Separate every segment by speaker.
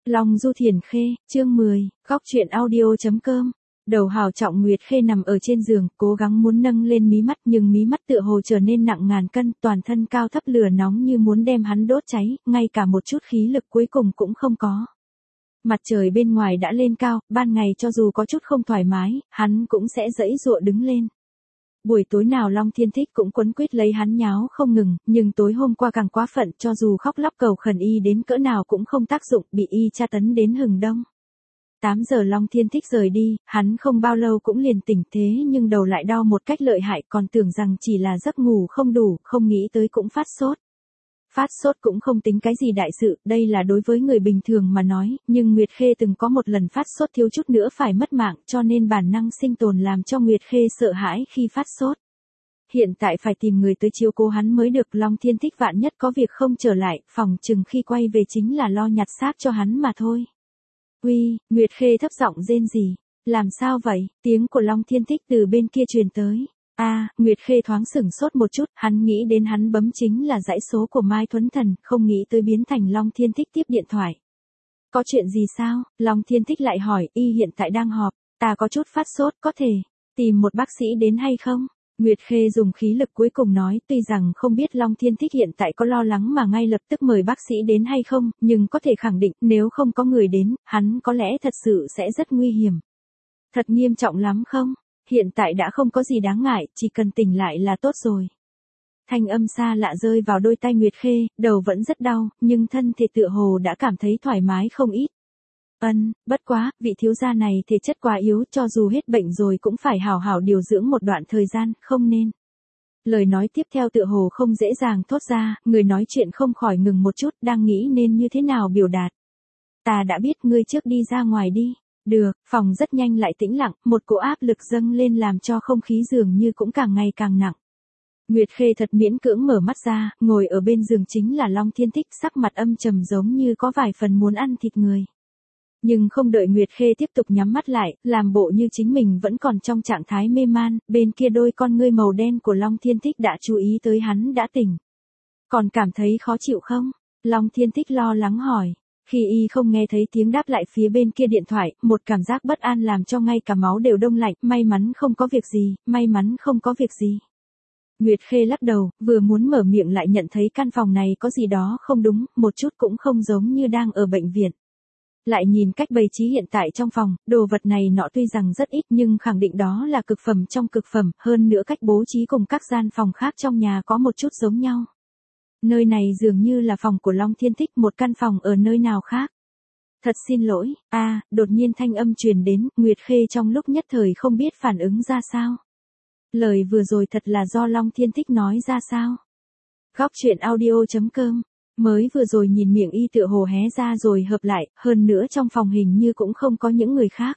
Speaker 1: Long Du Thiền Khê, chương 10, góc truyện audio.com. Đầu Hào Trọng Nguyệt Khê nằm ở trên giường, cố gắng muốn nâng lên mí mắt nhưng mí mắt tựa hồ trở nên nặng ngàn cân, toàn thân cao thấp lửa nóng như muốn đem hắn đốt cháy, ngay cả một chút khí lực cuối cùng cũng không có. Mặt trời bên ngoài đã lên cao, ban ngày cho dù có chút không thoải mái, hắn cũng sẽ giãy giụa đứng lên. Buổi tối nào Long Thiên Thích cũng quấn quýt lấy hắn nháo không ngừng, nhưng tối hôm qua càng quá phận, cho dù khóc lóc cầu khẩn y đến cỡ nào cũng không tác dụng, bị y tra tấn đến hừng đông. 8 giờ Long Thiên Thích rời đi, hắn không bao lâu cũng liền tỉnh, thế nhưng đầu lại đau một cách lợi hại, còn tưởng rằng chỉ là giấc ngủ không đủ, không nghĩ tới cũng phát sốt. Phát sốt cũng không tính cái gì đại sự, đây là đối với người bình thường mà nói, nhưng Nguyệt Khê từng có một lần phát sốt thiếu chút nữa phải mất mạng, cho nên bản năng sinh tồn làm cho Nguyệt Khê sợ hãi khi phát sốt. Hiện tại phải tìm người tới chiếu cố hắn mới được. Long Thiên Thích vạn nhất có việc không trở lại, phòng chừng khi quay về chính là lo nhặt xác cho hắn mà thôi. Uy, Nguyệt Khê thấp giọng rên rỉ. Làm sao vậy? Tiếng của Long Thiên Thích từ bên kia truyền tới. Nguyệt Khê thoáng sửng sốt một chút, hắn nghĩ đến hắn bấm chính là dãy số của Mai Thuấn Thần, không nghĩ tới biến thành Long Thiên Thích tiếp điện thoại. Có chuyện gì sao? Long Thiên Thích lại hỏi, y hiện tại đang họp, ta có chút phát sốt, có thể tìm một bác sĩ đến hay không? Nguyệt Khê dùng khí lực cuối cùng nói, tuy rằng không biết Long Thiên Thích hiện tại có lo lắng mà ngay lập tức mời bác sĩ đến hay không, nhưng có thể khẳng định, nếu không có người đến, hắn có lẽ thật sự sẽ rất nguy hiểm. Thật nghiêm trọng lắm không? Hiện tại đã không có gì đáng ngại, chỉ cần tỉnh lại là tốt rồi. Thanh âm xa lạ rơi vào đôi tai Nguyệt Khê, đầu vẫn rất đau, nhưng thân thể tựa hồ đã cảm thấy thoải mái không ít. Bất quá, vị thiếu gia này thể chất quá yếu, cho dù hết bệnh rồi cũng phải hào hào điều dưỡng một đoạn thời gian, không nên. Lời nói tiếp theo tựa hồ không dễ dàng thốt ra, người nói chuyện không khỏi ngừng một chút, đang nghĩ nên như thế nào biểu đạt. Ta đã biết, ngươi trước đi ra ngoài đi. Được, phòng rất nhanh lại tĩnh lặng, một cỗ áp lực dâng lên làm cho không khí dường như cũng càng ngày càng nặng. Nguyệt Khê thật miễn cưỡng mở mắt ra, ngồi ở bên giường chính là Long Thiên Thích, sắc mặt âm trầm giống như có vài phần muốn ăn thịt người. Nhưng không đợi Nguyệt Khê tiếp tục nhắm mắt lại, làm bộ như chính mình vẫn còn trong trạng thái mê man, bên kia đôi con ngươi màu đen của Long Thiên Thích đã chú ý tới hắn đã tỉnh. Còn cảm thấy khó chịu không? Long Thiên Thích lo lắng hỏi. Khi y không nghe thấy tiếng đáp lại phía bên kia điện thoại, một cảm giác bất an làm cho ngay cả máu đều đông lạnh, may mắn không có việc gì, may mắn không có việc gì. Nguyệt Khê lắc đầu, vừa muốn mở miệng lại nhận thấy căn phòng này có gì đó không đúng, một chút cũng không giống như đang ở bệnh viện. Lại nhìn cách bày trí hiện tại trong phòng, đồ vật này nọ tuy rằng rất ít nhưng khẳng định đó là cực phẩm trong cực phẩm, hơn nữa cách bố trí cùng các gian phòng khác trong nhà có một chút giống nhau. Nơi này dường như là phòng của Long Thiên Thích, một căn phòng ở nơi nào khác. Thật xin lỗi, đột nhiên thanh âm truyền đến, Nguyệt Khê trong lúc nhất thời không biết phản ứng ra sao. Lời vừa rồi thật là do Long Thiên Thích nói ra sao? Góc truyện audio.com. Mới vừa rồi nhìn miệng y tựa hồ hé ra rồi hợp lại, hơn nữa trong phòng hình như cũng không có những người khác.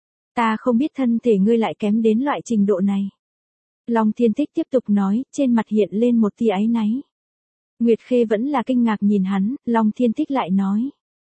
Speaker 1: Ta không biết thân thể ngươi lại kém đến loại trình độ này. Long Thiên Thích tiếp tục nói, trên mặt hiện lên một tia áy náy. Nguyệt Khê vẫn là kinh ngạc nhìn hắn, Long Thiên Thích lại nói.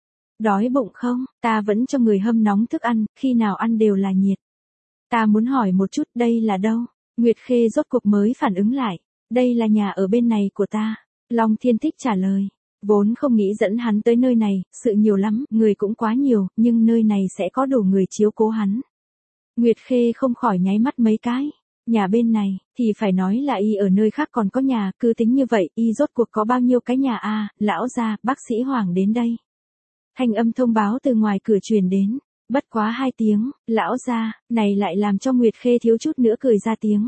Speaker 1: Đói bụng không, ta vẫn cho người hâm nóng thức ăn, khi nào ăn đều là nhiệt. Ta muốn hỏi một chút, đây là đâu? Nguyệt Khê rốt cuộc mới phản ứng lại. Đây là nhà ở bên này của ta. Long Thiên Thích trả lời. Vốn không nghĩ dẫn hắn tới nơi này, sự nhiều lắm, người cũng quá nhiều, nhưng nơi này sẽ có đủ người chiếu cố hắn. Nguyệt Khê không khỏi nháy mắt mấy cái. Nhà bên này, thì phải nói là y ở nơi khác còn có nhà, cứ tính như vậy, y rốt cuộc có bao nhiêu cái nhà lão gia, bác sĩ Hoàng đến đây. Thanh âm thông báo từ ngoài cửa truyền đến, bất quá 2 tiếng, lão gia, này lại làm cho Nguyệt Khê thiếu chút nữa cười ra tiếng.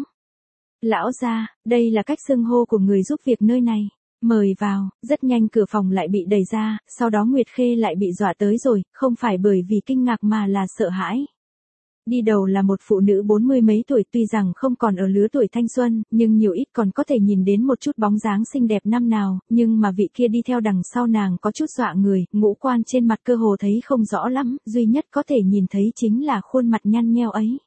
Speaker 1: Lão gia, đây là cách xưng hô của người giúp việc nơi này. Mời vào, rất nhanh cửa phòng lại bị đẩy ra, sau đó Nguyệt Khê lại bị dọa tới rồi, không phải bởi vì kinh ngạc mà là sợ hãi. Đi đầu là một phụ nữ 40 mấy tuổi, tuy rằng không còn ở lứa tuổi thanh xuân, nhưng nhiều ít còn có thể nhìn đến một chút bóng dáng xinh đẹp năm nào, nhưng mà vị kia đi theo đằng sau nàng có chút dọa người, ngũ quan trên mặt cơ hồ thấy không rõ lắm, duy nhất có thể nhìn thấy chính là khuôn mặt nhăn nheo ấy.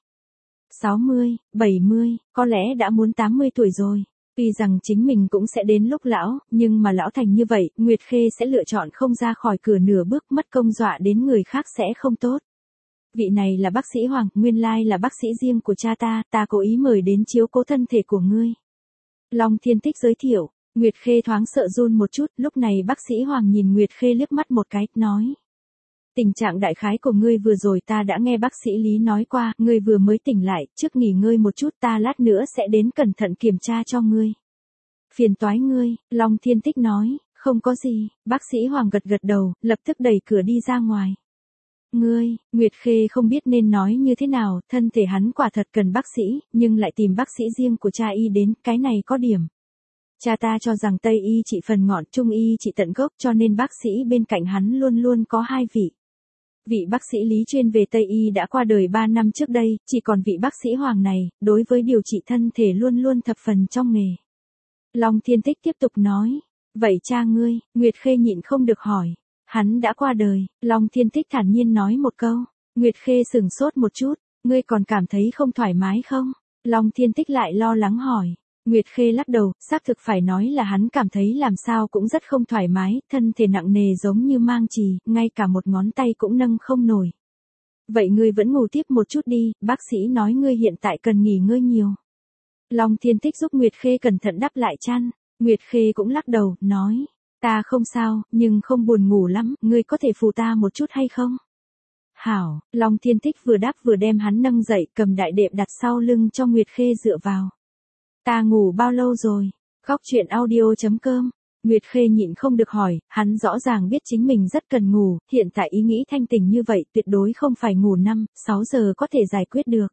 Speaker 1: 60, 70, có lẽ đã muốn 80 tuổi rồi. Tuy rằng chính mình cũng sẽ đến lúc lão, nhưng mà lão thành như vậy, Nguyệt Khê sẽ lựa chọn không ra khỏi cửa nửa bước, mất công dọa đến người khác sẽ không tốt. Vị này là bác sĩ Hoàng, nguyên lai là bác sĩ riêng của cha ta, ta cố ý mời đến chiếu cố thân thể của ngươi. Long Thiên Thích giới thiệu, Nguyệt Khê thoáng sợ run một chút, lúc này bác sĩ Hoàng nhìn Nguyệt Khê liếc mắt một cái, nói. Tình trạng đại khái của ngươi vừa rồi ta đã nghe bác sĩ Lý nói qua, ngươi vừa mới tỉnh lại, trước nghỉ ngơi một chút ta lát nữa sẽ đến cẩn thận kiểm tra cho ngươi. Phiền toái ngươi, Long Thiên Tích nói, không có gì, bác sĩ Hoàng gật gật đầu, lập tức đẩy cửa đi ra ngoài. Ngươi, Nguyệt Khê không biết nên nói như thế nào, thân thể hắn quả thật cần bác sĩ, nhưng lại tìm bác sĩ riêng của cha y đến, cái này có điểm. Cha ta cho rằng Tây y trị phần ngọn, Trung y trị tận gốc, cho nên bác sĩ bên cạnh hắn luôn luôn có hai vị. Vị bác sĩ Lý chuyên về Tây y đã qua đời 3 năm trước đây, chỉ còn vị bác sĩ Hoàng này, đối với điều trị thân thể luôn luôn thập phần trong nghề. Long Thiên Tích tiếp tục nói, vậy cha ngươi, Nguyệt Khê nhịn không được hỏi. Hắn đã qua đời, Long Thiên Tích thản nhiên nói một câu. Nguyệt Khê sửng sốt một chút, ngươi còn cảm thấy không thoải mái không? Long Thiên Tích lại lo lắng hỏi. Nguyệt Khê lắc đầu, xác thực phải nói là hắn cảm thấy làm sao cũng rất không thoải mái, thân thể nặng nề giống như mang chì, ngay cả một ngón tay cũng nâng không nổi. Vậy ngươi vẫn ngủ tiếp một chút đi, bác sĩ nói ngươi hiện tại cần nghỉ ngơi nhiều. Long Thiên Tích giúp Nguyệt Khê cẩn thận đắp lại chăn, Nguyệt Khê cũng lắc đầu, nói. Ta không sao, nhưng không buồn ngủ lắm, ngươi có thể phụ ta một chút hay không? Hảo, Long Thiên Tích vừa đáp vừa đem hắn nâng dậy, cầm đại đệm đặt sau lưng cho Nguyệt Khê dựa vào. Ta ngủ bao lâu rồi? Góc chuyện audio.com. Nguyệt Khê nhịn không được hỏi, hắn rõ ràng biết chính mình rất cần ngủ, hiện tại ý nghĩ thanh tỉnh như vậy tuyệt đối không phải ngủ 5-6 giờ có thể giải quyết được.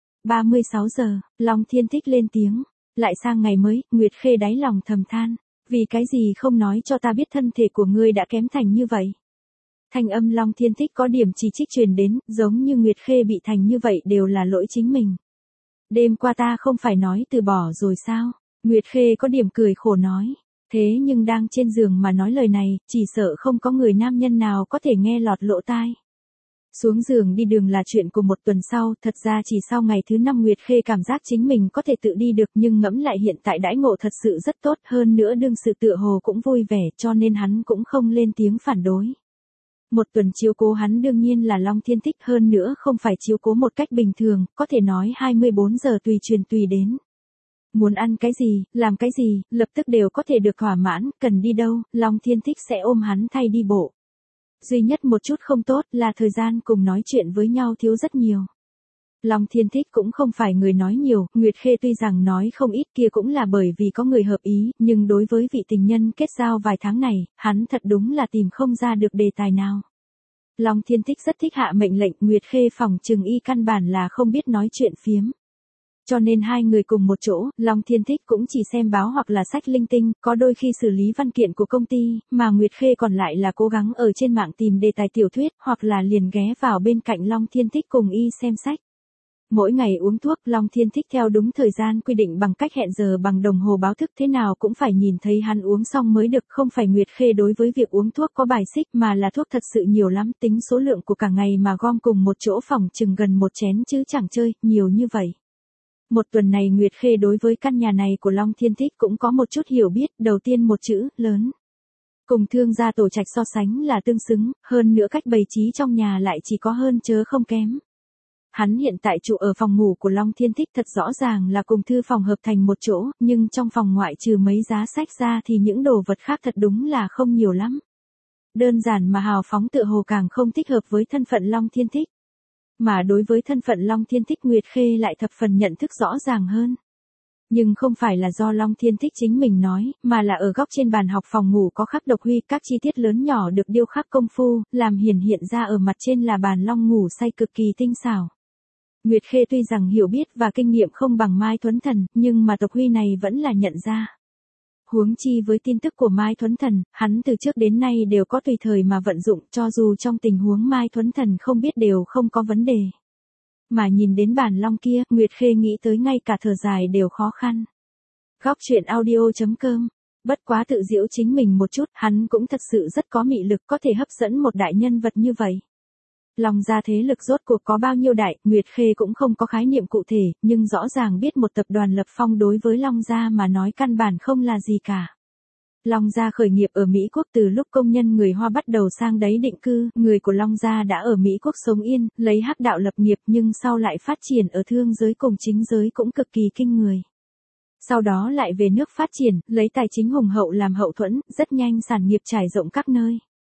Speaker 1: 36 giờ, Long Thiên Tích lên tiếng. Lại sang ngày mới, Nguyệt Khê đáy lòng thầm than. Vì cái gì không nói cho ta biết thân thể của ngươi đã kém thành như vậy? Thanh âm Long Thiên Tích có điểm chỉ trích truyền đến, giống như Nguyệt Khê bị thành như vậy đều là lỗi chính mình. Đêm qua ta không phải nói từ bỏ rồi sao? Nguyệt Khê có điểm cười khổ nói. Thế nhưng đang trên giường mà nói lời này, chỉ sợ không có người nam nhân nào có thể nghe lọt lỗ tai. Xuống giường đi đường là chuyện của một tuần sau, thật ra chỉ sau ngày thứ 5 Nguyệt Khê cảm giác chính mình có thể tự đi được, nhưng ngẫm lại hiện tại đãi ngộ thật sự rất tốt, hơn nữa đương sự tựa hồ cũng vui vẻ, cho nên hắn cũng không lên tiếng phản đối. Một tuần chiếu cố hắn đương nhiên là Long Thiên Tích, hơn nữa không phải chiếu cố một cách bình thường, có thể nói 24 giờ tùy truyền tùy đến. Muốn ăn cái gì, làm cái gì, lập tức đều có thể được thỏa mãn, cần đi đâu, Long Thiên Tích sẽ ôm hắn thay đi bộ. Duy nhất một chút không tốt là thời gian cùng nói chuyện với nhau thiếu rất nhiều. Long Thiên Tích cũng không phải người nói nhiều, Nguyệt Khê tuy rằng nói không ít kia cũng là bởi vì có người hợp ý, nhưng đối với vị tình nhân kết giao vài tháng này, hắn thật đúng là tìm không ra được đề tài nào. Long Thiên Tích rất thích hạ mệnh lệnh, Nguyệt Khê phòng trừng y căn bản là không biết nói chuyện phiếm. Cho nên hai người cùng một chỗ, Long Thiên Tích cũng chỉ xem báo hoặc là sách linh tinh, có đôi khi xử lý văn kiện của công ty, mà Nguyệt Khê còn lại là cố gắng ở trên mạng tìm đề tài tiểu thuyết, hoặc là liền ghé vào bên cạnh Long Thiên Tích cùng y xem sách. Mỗi ngày uống thuốc, Long Thiên Tích theo đúng thời gian quy định bằng cách hẹn giờ bằng đồng hồ báo thức, thế nào cũng phải nhìn thấy hắn uống xong mới được, không phải Nguyệt Khê đối với việc uống thuốc có bài xích mà là thuốc thật sự nhiều lắm, tính số lượng của cả ngày mà gom cùng một chỗ phòng chừng gần một chén chứ chẳng chơi, nhiều như vậy. Một tuần này Nguyệt Khê đối với căn nhà này của Long Thiên Tích cũng có một chút hiểu biết, đầu tiên một chữ, lớn. Cùng Thương gia Tổ Trạch so sánh là tương xứng, hơn nữa cách bày trí trong nhà lại chỉ có hơn chớ không kém. Hắn hiện tại trụ ở phòng ngủ của Long Thiên Tích thật rõ ràng là cùng thư phòng hợp thành một chỗ, nhưng trong phòng ngoại trừ mấy giá sách ra thì những đồ vật khác thật đúng là không nhiều lắm. Đơn giản mà hào phóng tựa hồ càng không thích hợp với thân phận Long Thiên Tích. Mà đối với thân phận Long Thiên Tích Nguyệt Khê lại thập phần nhận thức rõ ràng hơn. Nhưng không phải là do Long Thiên Tích chính mình nói, mà là ở góc trên bàn học phòng ngủ có khắc độc huy, các chi tiết lớn nhỏ được điêu khắc công phu, làm hiển hiện ra ở mặt trên là bàn long ngủ say cực kỳ tinh xảo. Nguyệt Khê tuy rằng hiểu biết và kinh nghiệm không bằng Mai Thuấn Thần, nhưng mà độc huy này vẫn là nhận ra. Huống chi với tin tức của Mai Thuấn Thần, hắn từ trước đến nay đều có tùy thời mà vận dụng, cho dù trong tình huống Mai Thuấn Thần không biết đều không có vấn đề. Mà nhìn đến bản long kia, Nguyệt Khê nghĩ tới ngay cả thở dài đều khó khăn. Góc chuyện audio.com. Bất quá tự giễu chính mình một chút, hắn cũng thật sự rất có mị lực, có thể hấp dẫn một đại nhân vật như vậy. Long gia thế lực rốt cuộc có bao nhiêu đại, Nguyệt Khê cũng không có khái niệm cụ thể, nhưng rõ ràng biết một tập đoàn lập phong đối với Long gia mà nói căn bản không là gì cả. Long gia khởi nghiệp ở Mỹ Quốc, từ lúc công nhân người Hoa bắt đầu sang đấy định cư, người của Long gia đã ở Mỹ Quốc sống yên, lấy hắc đạo lập nghiệp, nhưng sau lại phát triển ở thương giới cùng chính giới cũng cực kỳ kinh người. Sau đó lại về nước phát triển, lấy tài chính hùng hậu làm hậu thuẫn, rất nhanh sản nghiệp trải rộng các nơi.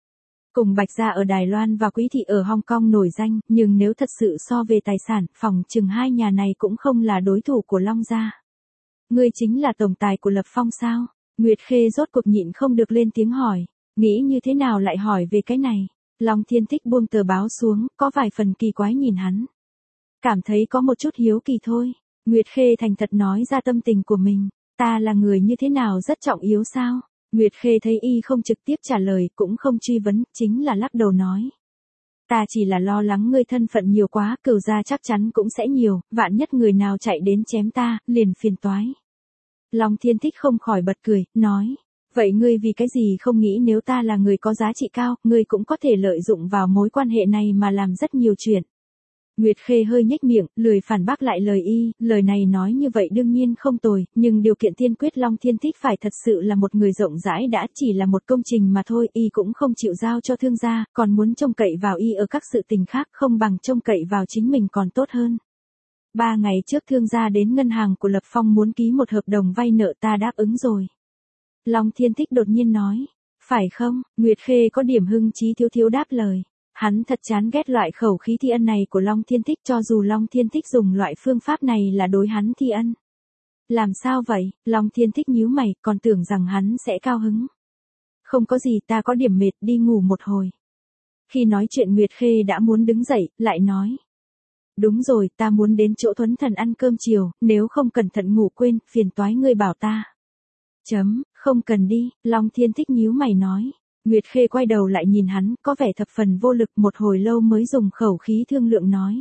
Speaker 1: Cùng Bạch gia ở Đài Loan và Quý thị ở Hong Kong nổi danh, nhưng nếu thật sự so về tài sản, phòng chừng hai nhà này cũng không là đối thủ của Long gia. Ngươi chính là tổng tài của Lập Phong sao? Nguyệt Khê rốt cuộc nhịn không được lên tiếng hỏi, nghĩ như thế nào lại hỏi về cái này? Long Thiên Thích buông tờ báo xuống, có vài phần kỳ quái nhìn hắn. Cảm thấy có một chút hiếu kỳ thôi. Nguyệt Khê thành thật nói ra tâm tình của mình, ta là người như thế nào rất trọng yếu sao? Nguyệt Khê thấy y không trực tiếp trả lời, cũng không truy vấn, chính là lắc đầu nói. Ta chỉ là lo lắng ngươi thân phận nhiều quá, cửu gia chắc chắn cũng sẽ nhiều, vạn nhất người nào chạy đến chém ta, liền phiền toái. Long Thiên Thích không khỏi bật cười, nói. Vậy ngươi vì cái gì không nghĩ nếu ta là người có giá trị cao, ngươi cũng có thể lợi dụng vào mối quan hệ này mà làm rất nhiều chuyện. Nguyệt Khê hơi nhếch miệng, lười phản bác lại lời y, lời này nói như vậy đương nhiên không tồi, nhưng điều kiện tiên quyết Long Thiên Thích phải thật sự là một người rộng rãi, đã chỉ là một công trình mà thôi, y cũng không chịu giao cho thương gia, còn muốn trông cậy vào y ở các sự tình khác, không bằng trông cậy vào chính mình còn tốt hơn. 3 ngày trước thương gia đến ngân hàng của Lập Phong muốn ký một hợp đồng vay nợ, ta đáp ứng rồi. Long Thiên Thích đột nhiên nói, phải không? Nguyệt Khê có điểm hưng trí thiếu thiếu đáp lời. Hắn thật chán ghét loại khẩu khí thi ân này của Long Thiên Thích, cho dù Long Thiên Thích dùng loại phương pháp này là đối hắn thi ân. Làm sao vậy? Long Thiên Thích nhíu mày, còn tưởng rằng hắn sẽ cao hứng. Không có gì, ta có điểm mệt, đi ngủ một hồi. Khi nói chuyện Nguyệt Khê đã muốn đứng dậy, lại nói. Đúng rồi, ta muốn đến chỗ Thuấn Thần ăn cơm chiều, nếu không cẩn thận ngủ quên, phiền toái ngươi bảo ta. Không cần đi, Long Thiên Thích nhíu mày nói. Nguyệt Khê quay đầu lại nhìn hắn, có vẻ thập phần vô lực, một hồi lâu mới dùng khẩu khí thương lượng nói.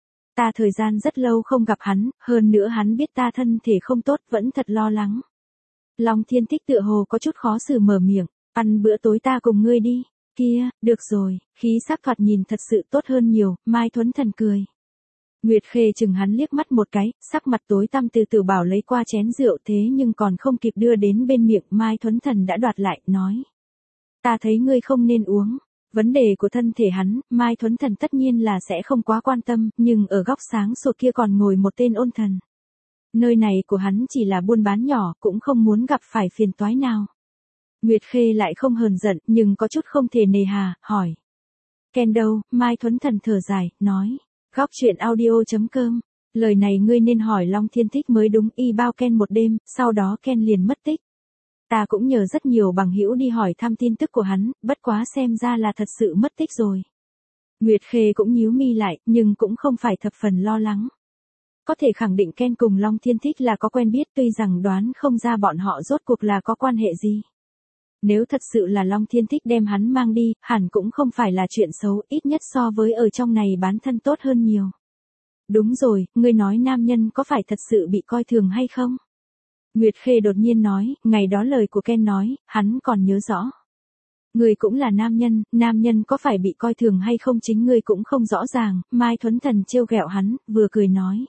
Speaker 1: Ta thời gian rất lâu không gặp hắn, hơn nữa hắn biết ta thân thể không tốt, vẫn thật lo lắng. Long Thiên Thích tựa hồ có chút khó xử mở miệng, ăn bữa tối ta cùng ngươi đi. Kia, được rồi, khí sắc thoạt nhìn thật sự tốt hơn nhiều, Mai Thuấn Thần cười. Nguyệt Khê chừng hắn liếc mắt một cái, sắc mặt tối tăm, từ từ bảo lấy qua chén rượu, thế nhưng còn không kịp đưa đến bên miệng, Mai Thuấn Thần đã đoạt lại, nói. Ta thấy ngươi không nên uống. Vấn đề của thân thể hắn, Mai Thuấn Thần tất nhiên là sẽ không quá quan tâm, nhưng ở góc sáng sổ kia còn ngồi một tên ôn thần. Nơi này của hắn chỉ là buôn bán nhỏ, cũng không muốn gặp phải phiền toái nào. Nguyệt Khê lại không hờn giận, nhưng có chút không thể nề hà, hỏi. Ken đâu? Mai Thuấn Thần thở dài, nói. Góc chuyện audio.com. Lời này ngươi nên hỏi Long Thiên Thích mới đúng, y bao Ken một đêm, sau đó Ken liền mất tích. Ta cũng nhờ rất nhiều bằng hữu đi hỏi thăm tin tức của hắn, bất quá xem ra là thật sự mất tích rồi. Nguyệt Khê cũng nhíu mi lại, nhưng cũng không phải thập phần lo lắng. Có thể khẳng định Ken cùng Long Thiên Thích là có quen biết, tuy rằng đoán không ra bọn họ rốt cuộc là có quan hệ gì. Nếu thật sự là Long Thiên Thích đem hắn mang đi, hẳn cũng không phải là chuyện xấu, ít nhất so với ở trong này bán thân tốt hơn nhiều. Đúng rồi, ngươi nói nam nhân có phải thật sự bị coi thường hay không? Nguyệt Khê đột nhiên nói, ngày đó lời của Ken nói, hắn còn nhớ rõ. Ngươi cũng là nam nhân có phải bị coi thường hay không chính ngươi cũng không rõ ràng, Mai Thuấn Thần trêu ghẹo hắn, vừa cười nói.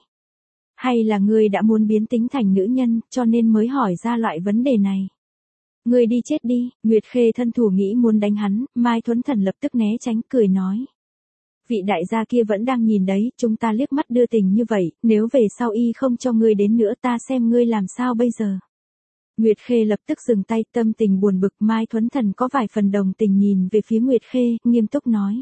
Speaker 1: Hay là ngươi đã muốn biến tính thành nữ nhân, cho nên mới hỏi ra loại vấn đề này. Ngươi đi chết đi, Nguyệt Khê thân thủ nghĩ muốn đánh hắn, Mai Thuấn Thần lập tức né tránh, cười nói. Vị đại gia kia vẫn đang nhìn đấy, chúng ta liếc mắt đưa tình như vậy, nếu về sau y không cho ngươi đến nữa ta xem ngươi làm sao bây giờ. Nguyệt Khê lập tức dừng tay, tâm tình buồn bực, Mai Thuấn Thần có vài phần đồng tình nhìn về phía Nguyệt Khê, nghiêm túc nói.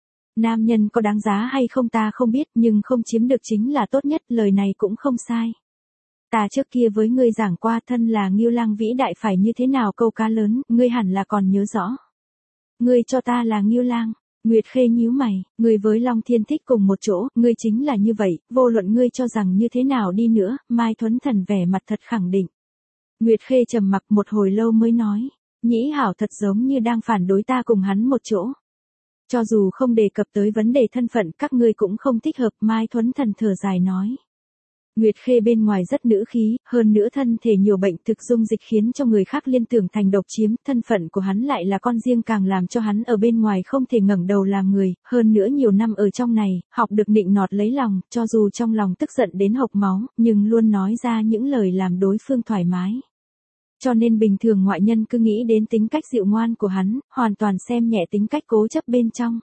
Speaker 1: Nam nhân có đáng giá hay không ta không biết, nhưng không chiếm được chính là tốt nhất, lời này cũng không sai. Ta trước kia với ngươi giảng qua, thân là Ngưu Lang vĩ đại phải như thế nào câu cá lớn, ngươi hẳn là còn nhớ rõ. Ngươi cho ta là Ngưu Lang. Nguyệt Khê nhíu mày, ngươi với Long Thiên Thích cùng một chỗ, ngươi chính là như vậy, vô luận ngươi cho rằng như thế nào đi nữa, Mai Thuấn Thần vẻ mặt thật khẳng định. Nguyệt Khê trầm mặc một hồi lâu mới nói, Nhĩ Hảo thật giống như đang phản đối ta cùng hắn một chỗ. Cho dù không đề cập tới vấn đề thân phận, các ngươi cũng không thích hợp, Mai Thuấn Thần thở dài nói. Nguyệt Khê bên ngoài rất nữ khí, hơn nữa thân thể nhiều bệnh thực dung dịch khiến cho người khác liên tưởng thành độc chiếm, thân phận của hắn lại là con riêng càng làm cho hắn ở bên ngoài không thể ngẩng đầu làm người, hơn nữa nhiều năm ở trong này, học được nịnh nọt lấy lòng, cho dù trong lòng tức giận đến hộc máu, nhưng luôn nói ra những lời làm đối phương thoải mái. Cho nên bình thường ngoại nhân cứ nghĩ đến tính cách dịu ngoan của hắn, hoàn toàn xem nhẹ tính cách cố chấp bên trong.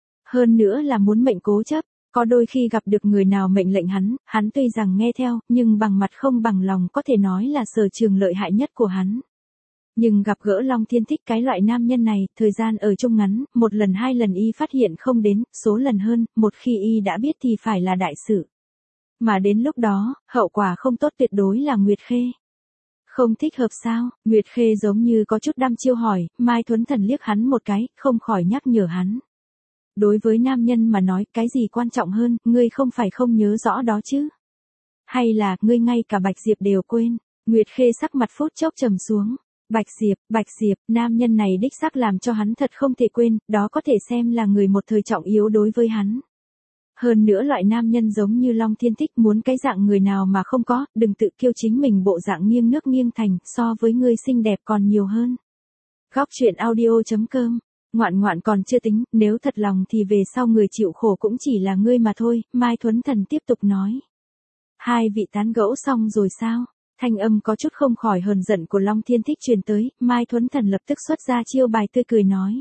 Speaker 1: Hơn nữa là muốn mệnh cố chấp. Có đôi khi gặp được người nào mệnh lệnh hắn tuy rằng nghe theo, nhưng bằng mặt không bằng lòng, có thể nói là sở trường lợi hại nhất của hắn. Nhưng gặp gỡ Long Thiên Thích cái loại nam nhân này, thời gian ở chung ngắn, một lần hai lần y phát hiện không đến, số lần hơn, một khi y đã biết thì phải là đại sự. Mà đến lúc đó, hậu quả không tốt tuyệt đối là Nguyệt Khê. Không thích hợp sao? Nguyệt Khê giống như có chút đăm chiêu hỏi, Mai Thuấn Thần liếc hắn một cái, không khỏi nhắc nhở hắn. Đối với nam nhân mà nói, cái gì quan trọng hơn, ngươi không phải không nhớ rõ đó chứ? Hay là, ngươi ngay cả Bạch Diệp đều quên? Nguyệt Khê sắc mặt phút chốc trầm xuống. Bạch Diệp, nam nhân này đích xác làm cho hắn thật không thể quên, đó có thể xem là người một thời trọng yếu đối với hắn. Hơn nữa loại nam nhân giống như Long Thiên Thích muốn cái dạng người nào mà không có, đừng tự kiêu chính mình bộ dạng nghiêng nước nghiêng thành, so với ngươi xinh đẹp còn nhiều hơn. Góc truyện audio.com, ngoạn còn chưa tính, nếu thật lòng thì về sau người chịu khổ cũng chỉ là ngươi mà thôi, Mai Thuấn Thần tiếp tục nói. Hai vị tán gẫu xong rồi sao? Thanh âm có chút không khỏi hờn giận của Long Thiên Thích truyền tới, Mai Thuấn Thần lập tức xuất ra chiêu bài tươi cười nói.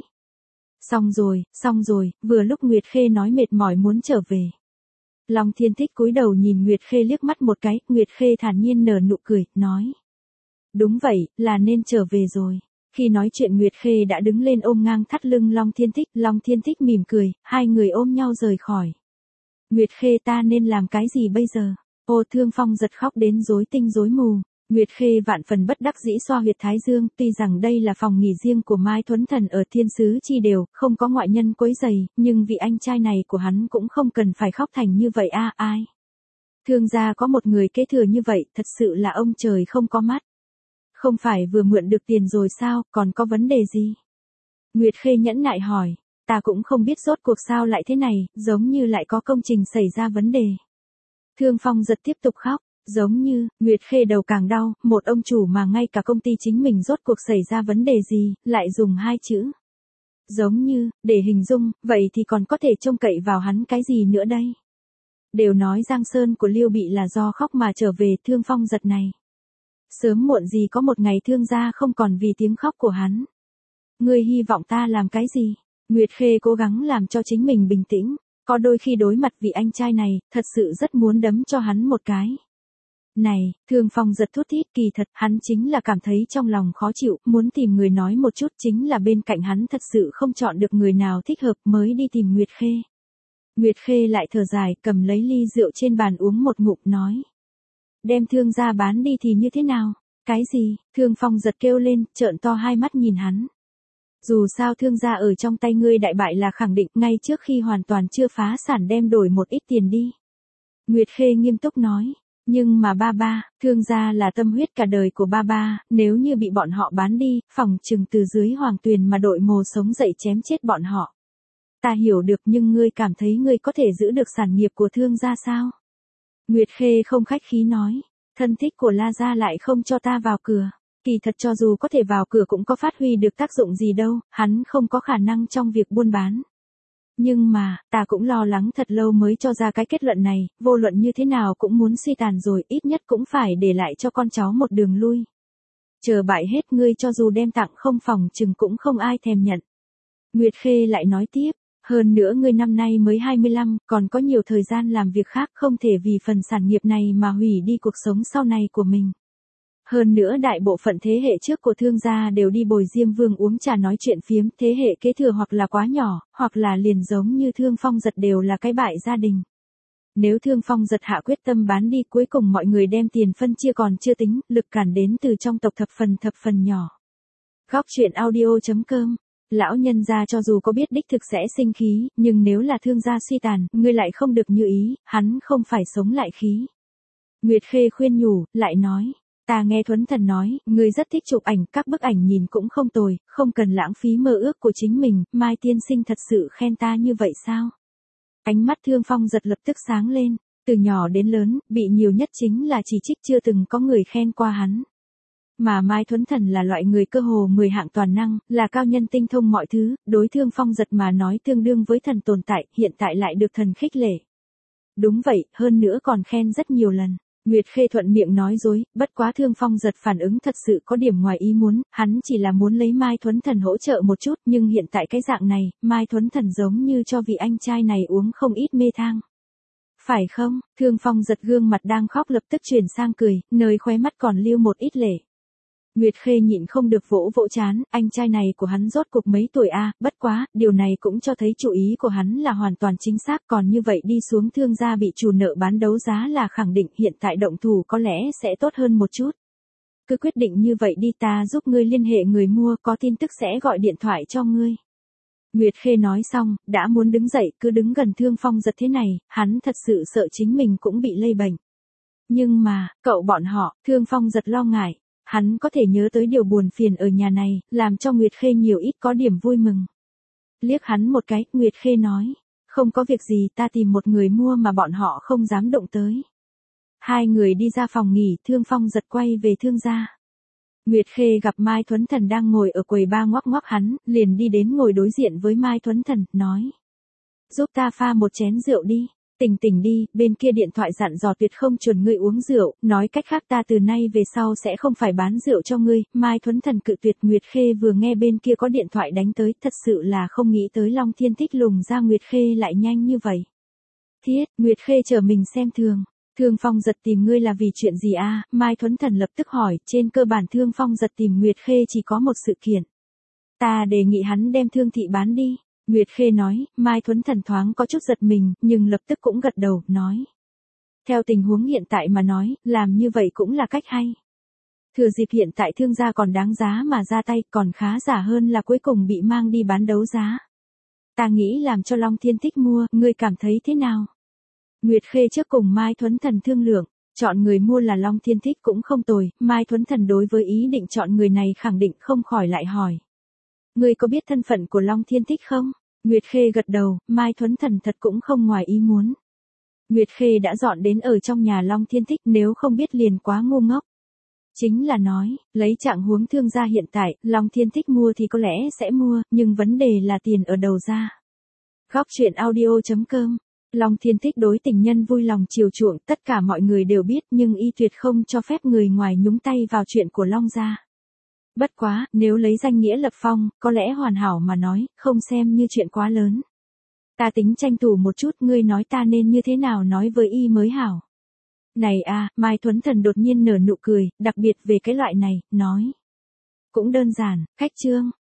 Speaker 1: Xong rồi, vừa lúc Nguyệt Khê nói mệt mỏi muốn trở về. Long Thiên Thích cúi đầu nhìn Nguyệt Khê liếc mắt một cái, Nguyệt Khê thản nhiên nở nụ cười, nói. Đúng vậy, là nên trở về rồi. Khi nói chuyện Nguyệt Khê đã đứng lên ôm ngang thắt lưng Long Thiên Thích mỉm cười, hai người ôm nhau rời khỏi. Nguyệt Khê ta nên làm cái gì bây giờ? Ô Thương Phong giật khóc đến rối tinh rối mù. Nguyệt Khê vạn phần bất đắc dĩ xoa huyệt thái dương, tuy rằng đây là phòng nghỉ riêng của Mai Thuấn Thần ở Thiên Sứ Chi Đều, không có ngoại nhân quấy rầy, nhưng vị anh trai này của hắn cũng không cần phải khóc thành như vậy ai. Thương gia có một người kế thừa như vậy, thật sự là ông trời không có mắt. Không phải vừa mượn được tiền rồi sao, còn có vấn đề gì? Nguyệt Khê nhẫn nại hỏi, ta cũng không biết rốt cuộc sao lại thế này, giống như lại có công trình xảy ra vấn đề. Thương Phong giật tiếp tục khóc. Giống như, Nguyệt Khê đầu càng đau, một ông chủ mà ngay cả công ty chính mình rốt cuộc xảy ra vấn đề gì, lại dùng hai chữ. Giống như, để hình dung, vậy thì còn có thể trông cậy vào hắn cái gì nữa đây? Đều nói Giang Sơn của Liêu Bị là do khóc mà trở về Thương Phong giật này. Sớm muộn gì có một ngày Thương gia không còn vì tiếng khóc của hắn. Ngươi hy vọng ta làm cái gì? Nguyệt Khê cố gắng làm cho chính mình bình tĩnh, có đôi khi đối mặt vị anh trai này, thật sự rất muốn đấm cho hắn một cái. Này, Thương Phong giật thút thít, kỳ thật, hắn chính là cảm thấy trong lòng khó chịu, muốn tìm người nói một chút, chính là bên cạnh hắn thật sự không chọn được người nào thích hợp mới đi tìm Nguyệt Khê. Nguyệt Khê lại thở dài, cầm lấy ly rượu trên bàn uống một ngụm nói. Đem Thương gia bán đi thì như thế nào? Cái gì? Thương Phong giật kêu lên, trợn to hai mắt nhìn hắn. Dù sao Thương gia ở trong tay ngươi đại bại là khẳng định, ngay trước khi hoàn toàn chưa phá sản đem đổi một ít tiền đi. Nguyệt Khê nghiêm túc nói. Nhưng mà ba, Thương gia là tâm huyết cả đời của ba, nếu như bị bọn họ bán đi, phỏng chừng từ dưới hoàng tuyền mà đội mồ sống dậy chém chết bọn họ. Ta hiểu được nhưng ngươi cảm thấy ngươi có thể giữ được sản nghiệp của Thương gia sao? Nguyệt Khê không khách khí nói, thân thích của La gia lại không cho ta vào cửa. Kỳ thật cho dù có thể vào cửa cũng có phát huy được tác dụng gì đâu, hắn không có khả năng trong việc buôn bán. Nhưng mà, ta cũng lo lắng thật lâu mới cho ra cái kết luận này, vô luận như thế nào cũng muốn suy tàn rồi, ít nhất cũng phải để lại cho con cháu một đường lui. Chờ bại hết ngươi cho dù đem tặng không phòng chừng cũng không ai thèm nhận. Nguyệt Khê lại nói tiếp, hơn nữa ngươi năm nay mới 25, còn có nhiều thời gian làm việc khác, không thể vì phần sản nghiệp này mà hủy đi cuộc sống sau này của mình. Hơn nữa đại bộ phận thế hệ trước của Thương gia đều đi bồi Diêm Vương uống trà nói chuyện phiếm, thế hệ kế thừa hoặc là quá nhỏ, hoặc là liền giống như Thương Phong giật đều là cái bại gia đình. Nếu Thương Phong giật hạ quyết tâm bán đi, cuối cùng mọi người đem tiền phân chia còn chưa tính, lực cản đến từ trong tộc thập phần nhỏ. Góc truyện audio.com, lão nhân gia cho dù có biết đích thực sẽ sinh khí, nhưng nếu là Thương gia suy tàn, ngươi lại không được như ý, hắn không phải sống lại khí. Nguyệt Khê khuyên nhủ, lại nói. Ta nghe Thuấn Thần nói, ngươi rất thích chụp ảnh, các bức ảnh nhìn cũng không tồi, không cần lãng phí mơ ước của chính mình, Mai tiên sinh thật sự khen ta như vậy sao? Ánh mắt Thương Phong giật lập tức sáng lên, từ nhỏ đến lớn, bị nhiều nhất chính là chỉ trích chưa từng có người khen qua hắn. Mà Mai Thuấn Thần là loại người cơ hồ 10 hạng toàn năng, là cao nhân tinh thông mọi thứ, đối Thương Phong giật mà nói tương đương với thần tồn tại, hiện tại lại được thần khích lệ. Đúng vậy, hơn nữa còn khen rất nhiều lần. Nguyệt Khê thuận miệng nói dối, bất quá Thương Phong giật phản ứng thật sự có điểm ngoài ý muốn, hắn chỉ là muốn lấy Mai Thuấn Thần hỗ trợ một chút, nhưng hiện tại cái dạng này, Mai Thuấn Thần giống như cho vị anh trai này uống không ít mê thang. Phải không? Thương Phong giật gương mặt đang khóc lập tức chuyển sang cười, nơi khóe mắt còn lưu một ít lệ. Nguyệt Khê nhịn không được vỗ vỗ trán, anh trai này của hắn rốt cuộc mấy tuổi a, bất quá, điều này cũng cho thấy chủ ý của hắn là hoàn toàn chính xác, còn như vậy đi xuống thương gia bị chủ nợ bán đấu giá là khẳng định, hiện tại động thủ có lẽ sẽ tốt hơn một chút. Cứ quyết định như vậy đi, ta giúp ngươi liên hệ người mua, có tin tức sẽ gọi điện thoại cho ngươi. Nguyệt Khê nói xong, đã muốn đứng dậy, cứ đứng gần Thương Phong Giật thế này, hắn thật sự sợ chính mình cũng bị lây bệnh. Nhưng mà, cậu bọn họ, Thương Phong Giật lo ngại. Hắn có thể nhớ tới điều buồn phiền ở nhà này, làm cho Nguyệt Khê nhiều ít có điểm vui mừng. Liếc hắn một cái, Nguyệt Khê nói, không có việc gì, ta tìm một người mua mà bọn họ không dám động tới. Hai người đi ra phòng nghỉ, Thương Phong Giật quay về thương gia. Nguyệt Khê gặp Mai Thuấn Thần đang ngồi ở quầy ba ngoắc ngoắc hắn, liền đi đến ngồi đối diện với Mai Thuấn Thần, nói. Giúp ta pha một chén rượu đi. Tỉnh tỉnh đi, bên kia điện thoại dặn dò tuyệt không chuẩn ngươi uống rượu, nói cách khác ta từ nay về sau sẽ không phải bán rượu cho ngươi. Mai Thuấn Thần cự tuyệt. Nguyệt Khê vừa nghe bên kia có điện thoại đánh tới, thật sự là không nghĩ tới Long Thiên Thích lùng ra Nguyệt Khê lại nhanh như vậy. Thiết, Nguyệt Khê chờ mình xem thường. Thương Phong Giật tìm ngươi là vì chuyện gì a? Mai Thuấn Thần lập tức hỏi, trên cơ bản Thương Phong Giật tìm Nguyệt Khê chỉ có một sự kiện. Ta đề nghị hắn đem Thương thị bán đi. Nguyệt Khê nói, Mai Thuấn Thần thoáng có chút giật mình, nhưng lập tức cũng gật đầu, nói. Theo tình huống hiện tại mà nói, làm như vậy cũng là cách hay. Thừa dịp hiện tại thương gia còn đáng giá mà ra tay, còn khá giả hơn là cuối cùng bị mang đi bán đấu giá. Ta nghĩ làm cho Long Thiên Thích mua, ngươi cảm thấy thế nào? Nguyệt Khê trước cùng Mai Thuấn Thần thương lượng, chọn người mua là Long Thiên Thích cũng không tồi, Mai Thuấn Thần đối với ý định chọn người này khẳng định không khỏi lại hỏi. Ngươi có biết thân phận của Long Thiên Thích không? Nguyệt Khê gật đầu, Mai Thuấn Thần thật cũng không ngoài ý muốn. Nguyệt Khê đã dọn đến ở trong nhà Long Thiên Thích, nếu không biết liền quá ngu ngốc. Chính là nói, lấy trạng huống thương gia hiện tại, Long Thiên Thích mua thì có lẽ sẽ mua, nhưng vấn đề là tiền ở đầu ra. Góc truyện audio.com. Long Thiên Thích đối tình nhân vui lòng chiều chuộng, tất cả mọi người đều biết, nhưng y tuyệt không cho phép người ngoài nhúng tay vào chuyện của Long gia. Bất quá, nếu lấy danh nghĩa lập phong, có lẽ hoàn hảo mà nói, không xem như chuyện quá lớn. Ta tính tranh thủ một chút, ngươi nói ta nên như thế nào nói với y mới hảo. Này a, Mai Thuấn Thần đột nhiên nở nụ cười, đặc biệt về cái loại này, nói. Cũng đơn giản, khách trương,